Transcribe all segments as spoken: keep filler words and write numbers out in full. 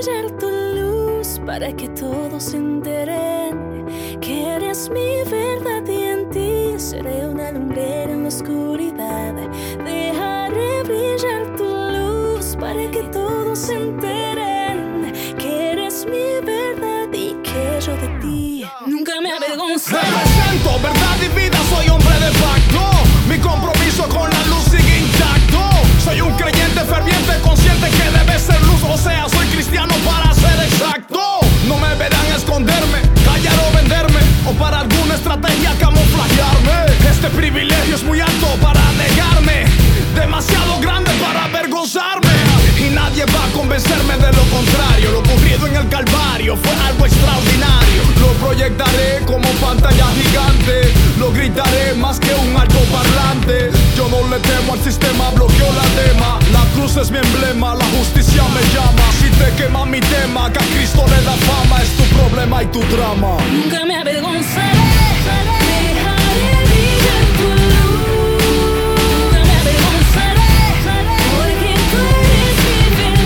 brillar tu luz para que todos se enteren que eres mi verdad y en ti seré una lumbrera en la oscuridad. Dejaré brillar tu luz para que todos se enteren que eres mi verdad y que yo de ti nunca me avergonzaré. Represento verdad y vida, soy hombre de pacto. Mi compromiso con la luz sigue intacto. Soy un creyente ferviente, consciente que debe ser luz. O sea, soy cristiano para ser exacto. No me verán esconderme, callar o venderme, o para alguna estrategia camuflajearme. Este privilegio es muy alto para negarme, demasiado grande para avergonzarme. Y nadie va a convencerme de lo contrario. Lo ocurrido en el Calvario fue algo extraordinario. Lo proyectaré como pantalla gigante, lo gritaré más que un altoparlante. Yo no le temo al sistema, bloqueo la tema. La cruz es mi emblema, la justicia me llama. Si te quema mi tema, que a Cristo le da fama, es tu problema y tu drama. Nunca me avergonzaré. Dejaré brillar tu luz. Nunca me avergonzaré, porque tú eres mi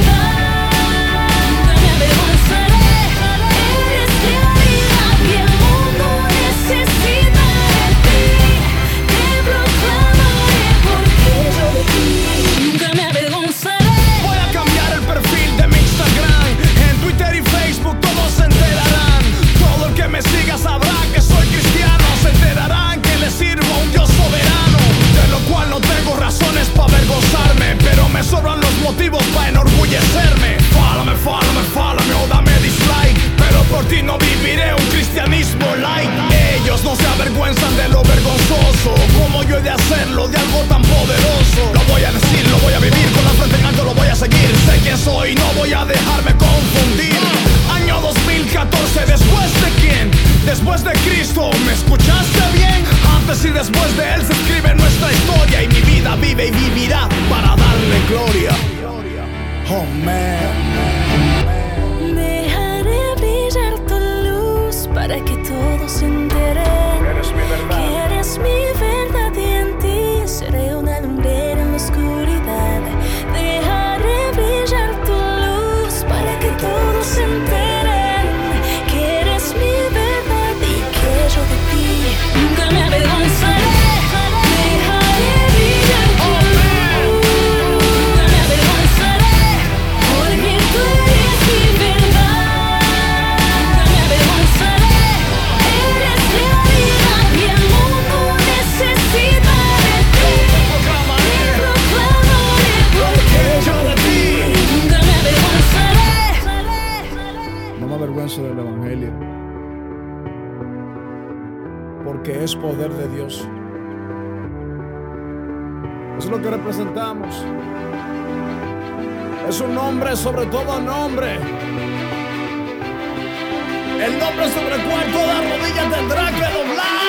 verdad. Nunca me avergonzaré. Eres realidad y el mundo necesita de ti. Te proclamaré porque yo de ti nunca me avergonzaré. Voy a cambiar el perfil de mi Instagram. En Twitter y Facebook todos se enterarán. Todo el que me siga sabrá que soy cristiano. Se enterarán que le sirvo a un Dios soberano, de lo cual no tengo razones para avergonzarme, pero me sobran los motivos para enorgullecerme. Fálame, fálame, fálame o dame dislike, pero por ti no viviré un cristianismo light. Ellos no se avergüenzan de lo vergonzoso, como yo he de hacerlo de algo tan poderoso. Lo voy a decir, lo voy a vivir, con la frente en alto lo voy a seguir. Sé quién soy, no voy a dejarme confundir. Año dos mil catorce, ¿después de quién? Después de Cristo, ¿me escuchaste bien? Antes y después de Él se escribe nuestra historia, y mi vida vive y vivirá para darle gloria. Oh man. Dejaré brillar tu luz para que todos se enteren que eres mi verdad y en ti seré una lumbrera en la oscuridad. Dejaré brillar tu luz para que todos se enteren que eres mi verdad y que yo de ti nunca me avergonzaré. Dejaré brillar tu luz, nunca me avergonzaré, porque tú eres mi verdad. Nunca me avergonzaré. Eres realidad y el mundo necesita de ti. Te proclamaré porque yo de ti nunca me avergonzaré. No me avergüenzo del evangelio, porque es poder de Dios. Es lo que representamos. Es un nombre sobre todo nombre, el nombre sobre el cual toda rodilla tendrá que doblar.